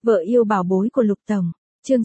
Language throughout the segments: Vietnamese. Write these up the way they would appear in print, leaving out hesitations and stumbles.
Vợ yêu bảo bối của Lục Tổng. Chương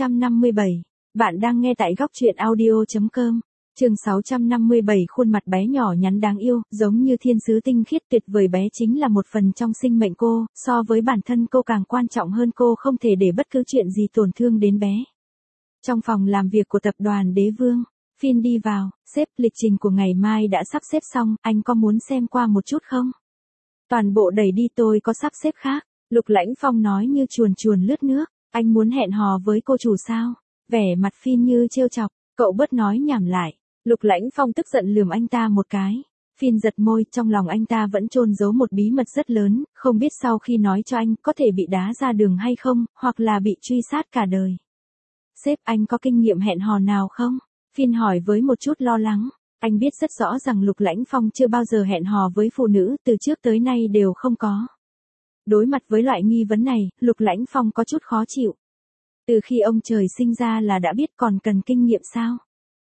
657. Bạn đang nghe tại góc truyện audio.com. Chương 657. Khuôn mặt bé nhỏ nhắn đáng yêu, giống như thiên sứ tinh khiết tuyệt vời. Bé chính là một phần trong sinh mệnh cô, so với bản thân cô càng quan trọng hơn. Cô không thể để bất cứ chuyện gì tổn thương đến bé. Trong phòng làm việc của tập đoàn Đế Vương, Finn đi vào. Sếp, lịch trình của ngày mai đã sắp xếp xong, anh có muốn xem qua một chút không? Toàn bộ đẩy đi, tôi có sắp xếp khác. Lục Lãnh Phong nói như chuồn chuồn lướt nước. Anh muốn hẹn hò với cô chủ sao? Vẻ mặt Finn như trêu chọc. Cậu bớt nói nhảm lại. Lục Lãnh Phong tức giận lườm anh ta một cái. Finn giật môi, trong lòng anh ta vẫn chôn giấu một bí mật rất lớn, không biết sau khi nói cho anh có thể bị đá ra đường hay không, hoặc là bị truy sát cả đời. Sếp, anh có kinh nghiệm hẹn hò nào không? Finn hỏi với một chút lo lắng. Anh biết rất rõ rằng Lục Lãnh Phong chưa bao giờ hẹn hò với phụ nữ, từ trước tới nay đều không có. Đối mặt với loại nghi vấn này, Lục Lãnh Phong có chút khó chịu. Từ khi ông trời sinh ra là đã biết, còn cần kinh nghiệm sao?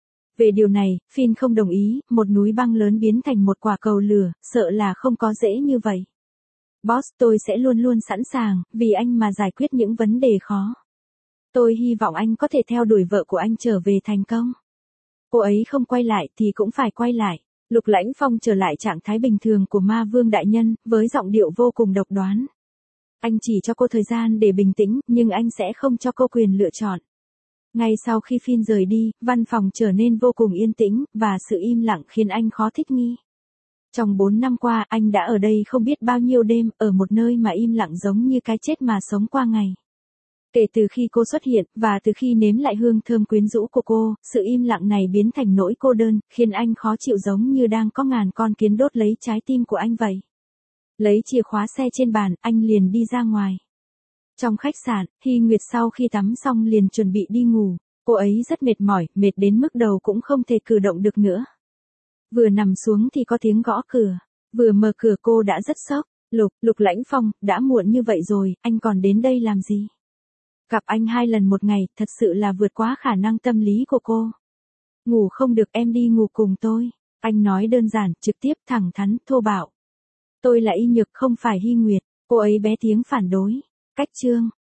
Về điều này, Finn không đồng ý. Một núi băng lớn biến thành một quả cầu lửa, sợ là không có dễ như vậy. Boss, tôi sẽ luôn luôn sẵn sàng, vì anh mà giải quyết những vấn đề khó. Tôi hy vọng anh có thể theo đuổi vợ của anh trở về thành công. Cô ấy không quay lại thì cũng phải quay lại. Lục Lãnh Phong trở lại trạng thái bình thường của ma vương đại nhân, với giọng điệu vô cùng độc đoán. Anh chỉ cho cô thời gian để bình tĩnh, nhưng anh sẽ không cho cô quyền lựa chọn. Ngay sau khi Finn rời đi, văn phòng trở nên vô cùng yên tĩnh, và sự im lặng khiến anh khó thích nghi. Trong 4 năm qua, anh đã ở đây không biết bao nhiêu đêm, ở một nơi mà im lặng giống như cái chết mà sống qua ngày. Kể từ khi cô xuất hiện, và từ khi nếm lại hương thơm quyến rũ của cô, sự im lặng này biến thành nỗi cô đơn, khiến anh khó chịu giống như đang có ngàn con kiến đốt lấy trái tim của anh vậy. Lấy chìa khóa xe trên bàn, anh liền đi ra ngoài. Trong khách sạn, Hy Nguyệt sau khi tắm xong liền chuẩn bị đi ngủ. Cô ấy rất mệt mỏi, mệt đến mức đầu cũng không thể cử động được nữa. Vừa nằm xuống thì có tiếng gõ cửa. Vừa mở cửa cô đã rất sốc. Lục Lãnh Phong, đã muộn như vậy rồi, anh còn đến đây làm gì? Gặp anh 2 lần một ngày, thật sự là vượt quá khả năng tâm lý của cô. Ngủ không được, em đi ngủ cùng tôi. Anh nói đơn giản, trực tiếp, thẳng thắn, thô bạo. Tôi là Y Nhược, không phải Hy Nguyệt. Cô ấy bé tiếng phản đối. Cách chương